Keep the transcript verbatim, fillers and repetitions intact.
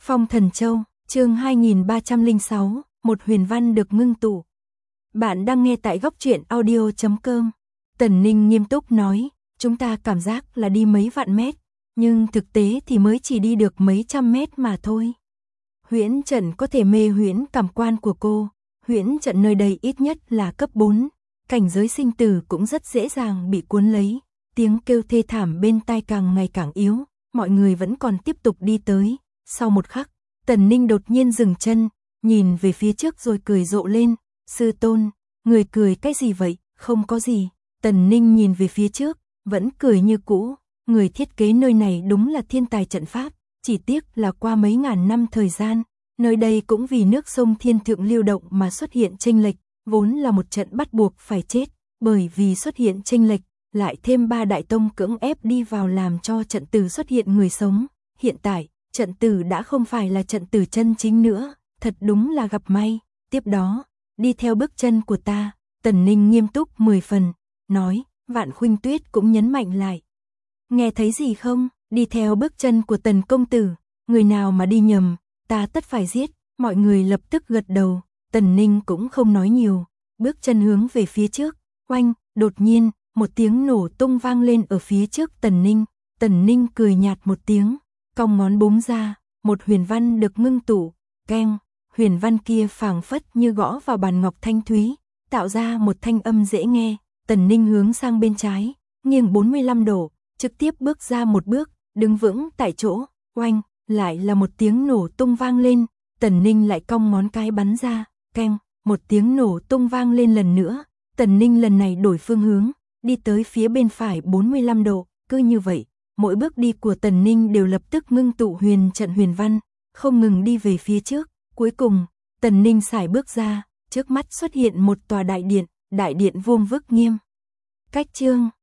Phong Thần Châu, chương hai nghìn ba trăm lẻ sáu, một huyền văn được ngưng tụ. Bạn đang nghe tại góc truyện audio chấm com. Tần Ninh nghiêm túc nói, chúng ta cảm giác là đi mấy vạn mét, nhưng thực tế thì mới chỉ đi được mấy trăm mét mà thôi. Huyễn trận có thể mê huyễn cảm quan của cô, huyễn trận nơi đây ít nhất là cấp bốn, cảnh giới sinh tử cũng rất dễ dàng bị cuốn lấy. Tiếng kêu thê thảm bên tai càng ngày càng yếu, mọi người vẫn còn tiếp tục đi tới. Sau một khắc, Tần Ninh đột nhiên dừng chân, nhìn về phía trước rồi cười rộ lên, sư tôn, người cười cái gì vậy, không có gì. Tần Ninh nhìn về phía trước, vẫn cười như cũ, người thiết kế nơi này đúng là thiên tài trận pháp, chỉ tiếc là qua mấy ngàn năm thời gian, nơi đây cũng vì nước sông thiên thượng lưu động mà xuất hiện chênh lệch, vốn là một trận bắt buộc phải chết, bởi vì xuất hiện chênh lệch, lại thêm ba đại tông cưỡng ép đi vào làm cho trận tử xuất hiện người sống. Hiện tại, trận tử đã không phải là trận tử chân chính nữa, thật đúng là gặp may. Tiếp đó, đi theo bước chân của ta, Tần Ninh nghiêm túc mười phần, nói, Vạn Khuynh Tuyết cũng nhấn mạnh lại. Nghe thấy gì không, đi theo bước chân của Tần công tử, người nào mà đi nhầm, ta tất phải giết. Mọi người lập tức gật đầu, Tần Ninh cũng không nói nhiều, bước chân hướng về phía trước, oanh, đột nhiên, một tiếng nổ tung vang lên ở phía trước Tần Ninh. Tần Ninh cười nhạt một tiếng, cong ngón búng ra, một huyền văn được ngưng tụ, keng, huyền văn kia phảng phất như gõ vào bàn ngọc thanh thúy, tạo ra một thanh âm dễ nghe. Tần Ninh hướng sang bên trái, nghiêng bốn mươi lăm độ, trực tiếp bước ra một bước, đứng vững tại chỗ, oanh, lại là một tiếng nổ tung vang lên. Tần Ninh lại cong ngón cái bắn ra, keng, một tiếng nổ tung vang lên lần nữa. Tần Ninh lần này đổi phương hướng, đi tới phía bên phải bốn mươi lăm độ, cứ như vậy, mỗi bước đi của Tần Ninh đều lập tức ngưng tụ huyền trận huyền văn, không ngừng đi về phía trước. Cuối cùng, Tần Ninh sải bước ra, trước mắt xuất hiện một tòa đại điện, đại điện vuông vức nghiêm. Cách chương